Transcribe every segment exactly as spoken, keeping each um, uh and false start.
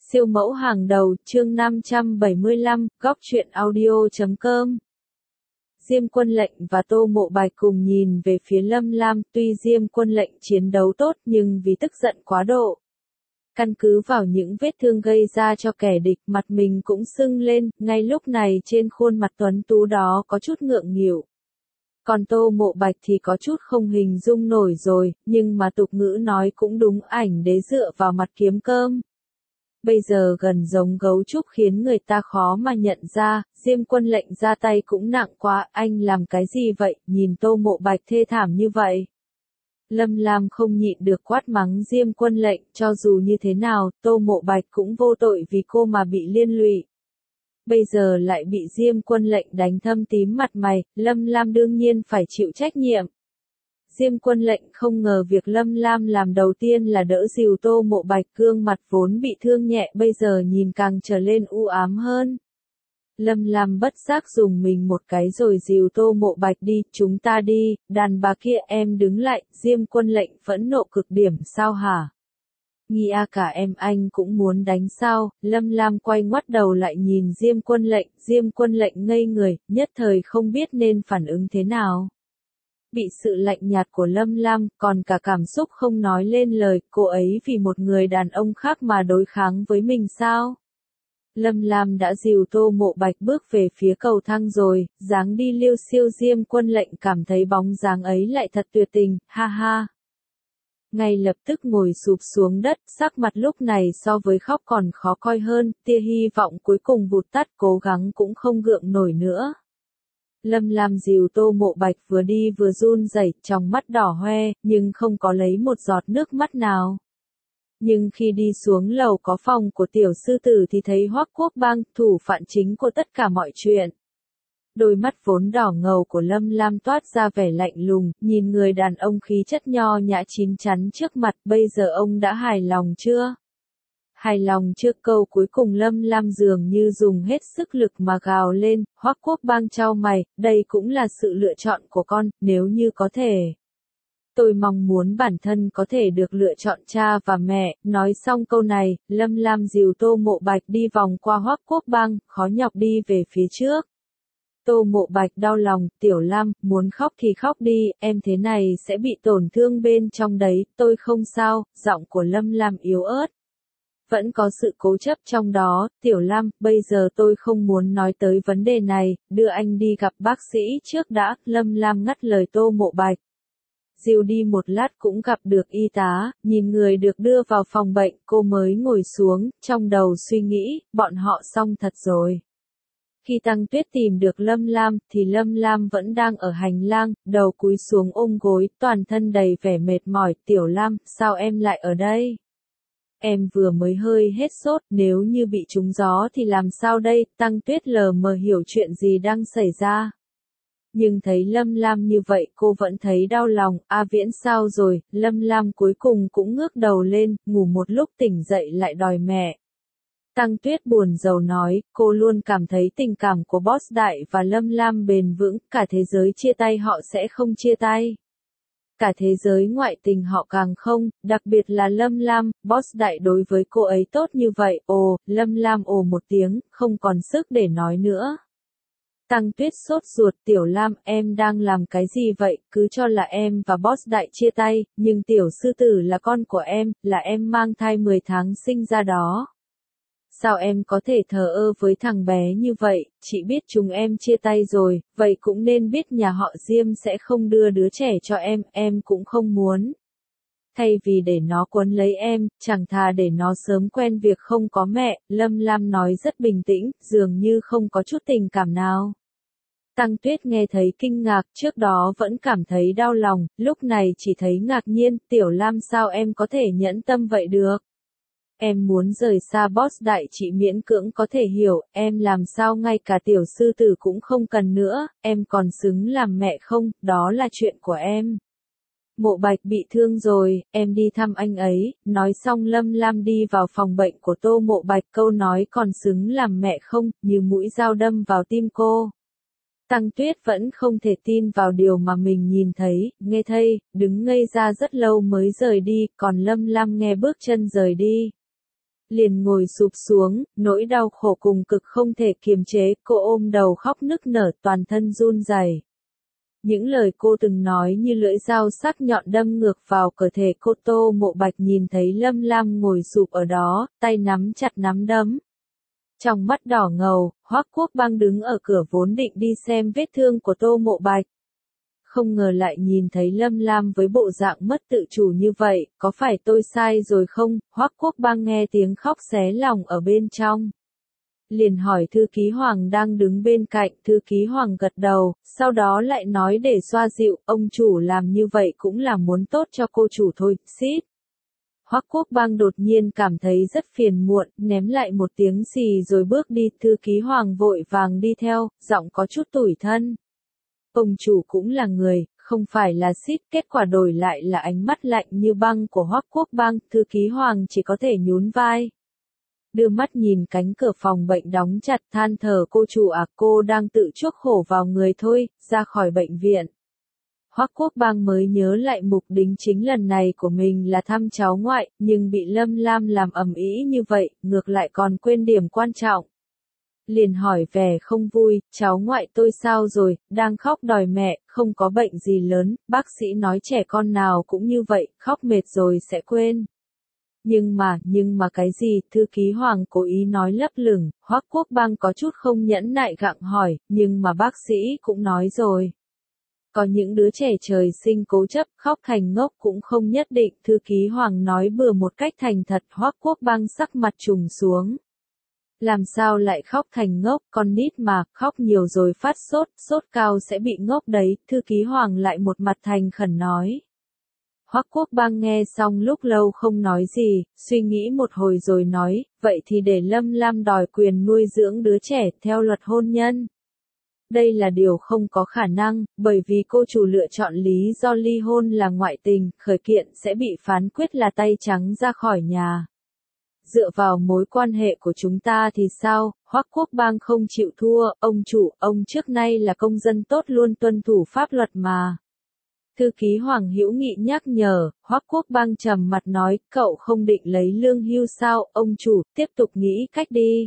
Siêu mẫu hàng đầu, chương năm trăm bảy mươi lăm, góc truyện audio chấm com. Diêm Quân Lệnh và Tô Mộ Bạch cùng nhìn về phía Lâm Lam, tuy Diêm Quân Lệnh chiến đấu tốt nhưng vì tức giận quá độ. Căn cứ vào những vết thương gây ra cho kẻ địch, mặt mình cũng sưng lên, ngay lúc này trên khuôn mặt tuấn tú đó có chút ngượng nghịu. Còn Tô Mộ Bạch thì có chút không hình dung nổi rồi, nhưng mà tục ngữ nói cũng đúng, ảnh đế dựa vào mặt kiếm cơm. Bây giờ gần giống gấu trúc khiến người ta khó mà nhận ra, Diêm Quân Lệnh ra tay cũng nặng quá, anh làm cái gì vậy, nhìn Tô Mộ Bạch thê thảm như vậy. Lâm Lam không nhịn được quát mắng Diêm Quân Lệnh, cho dù như thế nào, Tô Mộ Bạch cũng vô tội vì cô mà bị liên lụy. Bây giờ lại bị Diêm Quân Lệnh đánh thâm tím mặt mày, Lâm Lam đương nhiên phải chịu trách nhiệm. Diêm Quân Lệnh không ngờ việc Lâm Lam làm đầu tiên là đỡ dìu Tô Mộ Bạch, gương mặt vốn bị thương nhẹ bây giờ nhìn càng trở lên u ám hơn. Lâm Lam bất giác dùng mình một cái rồi dìu Tô Mộ Bạch đi, chúng ta đi, đàn bà kia em đứng lại, Diêm Quân Lệnh phẫn nộ cực điểm, sao hả? Nghi a cả em anh cũng muốn đánh sao? Lâm Lam quay ngoắt đầu lại nhìn Diêm Quân Lệnh, Diêm Quân Lệnh ngây người, nhất thời không biết nên phản ứng thế nào. Bị sự lạnh nhạt của Lâm Lam, còn cả cảm xúc không nói lên lời, cô ấy vì một người đàn ông khác mà đối kháng với mình sao? Lâm Lam đã dìu Tô Mộ Bạch bước về phía cầu thang rồi, dáng đi liêu xiêu. Diêm Quân Lệnh cảm thấy bóng dáng ấy lại thật tuyệt tình, ha ha. Ngay lập tức ngồi sụp xuống đất, sắc mặt lúc này so với khóc còn khó coi hơn, tia hy vọng cuối cùng vụt tắt, cố gắng cũng không gượng nổi nữa. Lâm Lam dìu Tô Mộ Bạch vừa đi vừa run rẩy, trong mắt đỏ hoe, nhưng không có lấy một giọt nước mắt nào. Nhưng khi đi xuống lầu có phòng của tiểu sư tử thì thấy Hoắc Quốc Bang, thủ phạm chính của tất cả mọi chuyện. Đôi mắt vốn đỏ ngầu của Lâm Lam toát ra vẻ lạnh lùng, nhìn người đàn ông khí chất nho nhã chín chắn trước mặt, bây giờ ông đã hài lòng chưa? Hài lòng trước câu cuối cùng Lâm Lam dường như dùng hết sức lực mà gào lên, Hoắc Quốc Bang chau mày, đây cũng là sự lựa chọn của con, nếu như có thể. Tôi mong muốn bản thân có thể được lựa chọn cha và mẹ, nói xong câu này, Lâm Lam dìu Tô Mộ Bạch đi vòng qua Hoắc Quốc Bang, khó nhọc đi về phía trước. Tô Mộ Bạch đau lòng, Tiểu Lam, muốn khóc thì khóc đi, em thế này sẽ bị tổn thương bên trong đấy, tôi không sao, giọng của Lâm Lam yếu ớt. Vẫn có sự cố chấp trong đó, Tiểu Lam, bây giờ tôi không muốn nói tới vấn đề này, đưa anh đi gặp bác sĩ trước đã, Lâm Lam ngắt lời Tô Mộ Bạch. Dìu đi một lát cũng gặp được y tá, nhìn người được đưa vào phòng bệnh, cô mới ngồi xuống, trong đầu suy nghĩ, bọn họ xong thật rồi. Khi Tăng Tuyết tìm được Lâm Lam, thì Lâm Lam vẫn đang ở hành lang, đầu cúi xuống ôm gối, toàn thân đầy vẻ mệt mỏi, Tiểu Lam, sao em lại ở đây? Em vừa mới hơi hết sốt, nếu như bị trúng gió thì làm sao đây? Tăng Tuyết lờ mờ hiểu chuyện gì đang xảy ra. Nhưng thấy Lâm Lam như vậy cô vẫn thấy đau lòng, A Viễn sao rồi? Lâm Lam cuối cùng cũng ngước đầu lên, ngủ một lúc tỉnh dậy lại đòi mẹ. Tăng Tuyết buồn rầu nói, cô luôn cảm thấy tình cảm của Boss Đại và Lâm Lam bền vững, cả thế giới chia tay họ sẽ không chia tay. Cả thế giới ngoại tình họ càng không, đặc biệt là Lâm Lam, Boss Đại đối với cô ấy tốt như vậy, ồ, Lâm Lam ồ một tiếng, không còn sức để nói nữa. Tăng Tuyết sốt ruột, Tiểu Lam, em đang làm cái gì vậy, cứ cho là em và Boss Đại chia tay, nhưng tiểu sư tử là con của em, là em mang thai mười tháng sinh ra đó. Sao em có thể thờ ơ với thằng bé như vậy, chị biết chúng em chia tay rồi, vậy cũng nên biết nhà họ Diêm sẽ không đưa đứa trẻ cho em, em cũng không muốn. Thay vì để nó quấn lấy em, chẳng thà để nó sớm quen việc không có mẹ, Lâm Lam nói rất bình tĩnh, dường như không có chút tình cảm nào. Tăng Tuyết nghe thấy kinh ngạc, trước đó vẫn cảm thấy đau lòng, lúc này chỉ thấy ngạc nhiên, Tiểu Lam sao em có thể nhẫn tâm vậy được? Em muốn rời xa Boss Đại chị miễn cưỡng có thể hiểu, em làm sao ngay cả tiểu sư tử cũng không cần nữa, em còn xứng làm mẹ không, đó là chuyện của em. Mộ Bạch bị thương rồi, em đi thăm anh ấy, nói xong Lâm Lam đi vào phòng bệnh của Tô Mộ Bạch, câu nói còn xứng làm mẹ không, như mũi dao đâm vào tim cô. Tăng Tuyết vẫn không thể tin vào điều mà mình nhìn thấy, nghe thấy, đứng ngây ra rất lâu mới rời đi, còn Lâm Lam nghe bước chân rời đi. Liền ngồi sụp xuống, nỗi đau khổ cùng cực không thể kiềm chế, cô ôm đầu khóc nức nở, toàn thân run rẩy. Những lời cô từng nói như lưỡi dao sắc nhọn đâm ngược vào cơ thể cô. Tô Mộ Bạch nhìn thấy Lâm Lam ngồi sụp ở đó, tay nắm chặt nắm đấm. Trong mắt đỏ ngầu, Hoắc Quốc Bang đứng ở cửa vốn định đi xem vết thương của Tô Mộ Bạch. Không ngờ lại nhìn thấy Lâm Lam với bộ dạng mất tự chủ như vậy, có phải tôi sai rồi không? Hoắc Quốc Bang nghe tiếng khóc xé lòng ở bên trong. Liền hỏi thư ký Hoàng đang đứng bên cạnh, thư ký Hoàng gật đầu, sau đó lại nói để xoa dịu, ông chủ làm như vậy cũng là muốn tốt cho cô chủ thôi, xít. Hoắc Quốc Bang đột nhiên cảm thấy rất phiền muộn, ném lại một tiếng xì rồi bước đi, thư ký Hoàng vội vàng đi theo, giọng có chút tủi thân. Ông chủ cũng là người, không phải là xít, kết quả đổi lại là ánh mắt lạnh như băng của Hoắc Quốc Bang, thư ký Hoàng chỉ có thể nhún vai. Đưa mắt nhìn cánh cửa phòng bệnh đóng chặt, than thở, cô chủ à, cô đang tự chuốc khổ vào người thôi, ra khỏi bệnh viện. Hoắc Quốc Bang mới nhớ lại mục đính chính lần này của mình là thăm cháu ngoại, nhưng bị Lâm Lam làm ầm ĩ như vậy, ngược lại còn quên điểm quan trọng. Liền hỏi vẻ không vui, cháu ngoại tôi sao rồi, đang khóc đòi mẹ, không có bệnh gì lớn, bác sĩ nói trẻ con nào cũng như vậy, khóc mệt rồi sẽ quên. Nhưng mà, nhưng mà cái gì, thư ký Hoàng cố ý nói lấp lửng, Hoắc Quốc Bang có chút không nhẫn nại gặng hỏi, nhưng mà bác sĩ cũng nói rồi. Có những đứa trẻ trời sinh cố chấp, khóc thành ngốc cũng không nhất định, thư ký Hoàng nói bừa một cách thành thật, Hoắc Quốc Bang sắc mặt trùng xuống. Làm sao lại khóc thành ngốc, con nít mà, khóc nhiều rồi phát sốt, sốt cao sẽ bị ngốc đấy, thư ký Hoàng lại một mặt thành khẩn nói. Hoắc Quốc Bang nghe xong lúc lâu không nói gì, suy nghĩ một hồi rồi nói, vậy thì để Lâm Lam đòi quyền nuôi dưỡng đứa trẻ theo luật hôn nhân. Đây là điều không có khả năng, bởi vì cô chủ lựa chọn lý do ly hôn là ngoại tình, khởi kiện sẽ bị phán quyết là tay trắng ra khỏi nhà. Dựa vào mối quan hệ của chúng ta thì sao, Hoắc Quốc Bang không chịu thua, ông chủ, ông trước nay là công dân tốt luôn tuân thủ pháp luật mà. Thư ký Hoàng hữu nghị nhắc nhở, Hoắc Quốc Bang trầm mặt nói, cậu không định lấy lương hưu sao, ông chủ, tiếp tục nghĩ cách đi.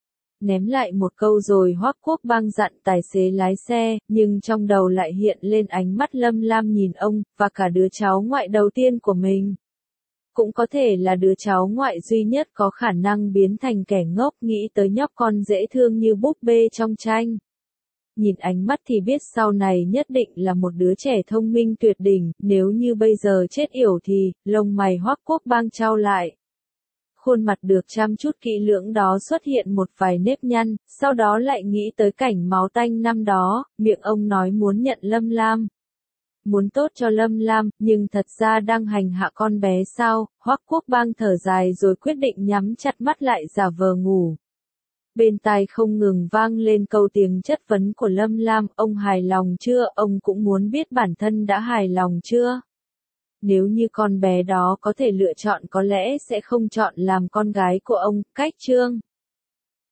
Ném lại một câu rồi Hoắc Quốc Bang dặn tài xế lái xe, nhưng trong đầu lại hiện lên ánh mắt Lâm Lam nhìn ông, và cả đứa cháu ngoại đầu tiên của mình. Cũng có thể là đứa cháu ngoại duy nhất có khả năng biến thành kẻ ngốc, nghĩ tới nhóc con dễ thương như búp bê trong tranh. Nhìn ánh mắt thì biết sau này nhất định là một đứa trẻ thông minh tuyệt đỉnh, nếu như bây giờ chết yểu thì, lông mày Hoắc Quốc Bang chau lại. Khuôn mặt được chăm chút kỹ lưỡng đó xuất hiện một vài nếp nhăn, sau đó lại nghĩ tới cảnh máu tanh năm đó, miệng ông nói muốn nhận Lâm Lam. Muốn tốt cho Lâm Lam, nhưng thật ra đang hành hạ con bé sao, Hoắc Quốc Bang thở dài rồi quyết định nhắm chặt mắt lại giả vờ ngủ. Bên tai không ngừng vang lên câu tiếng chất vấn của Lâm Lam, ông hài lòng chưa, ông cũng muốn biết bản thân đã hài lòng chưa. Nếu như con bé đó có thể lựa chọn có lẽ sẽ không chọn làm con gái của ông, cách chương.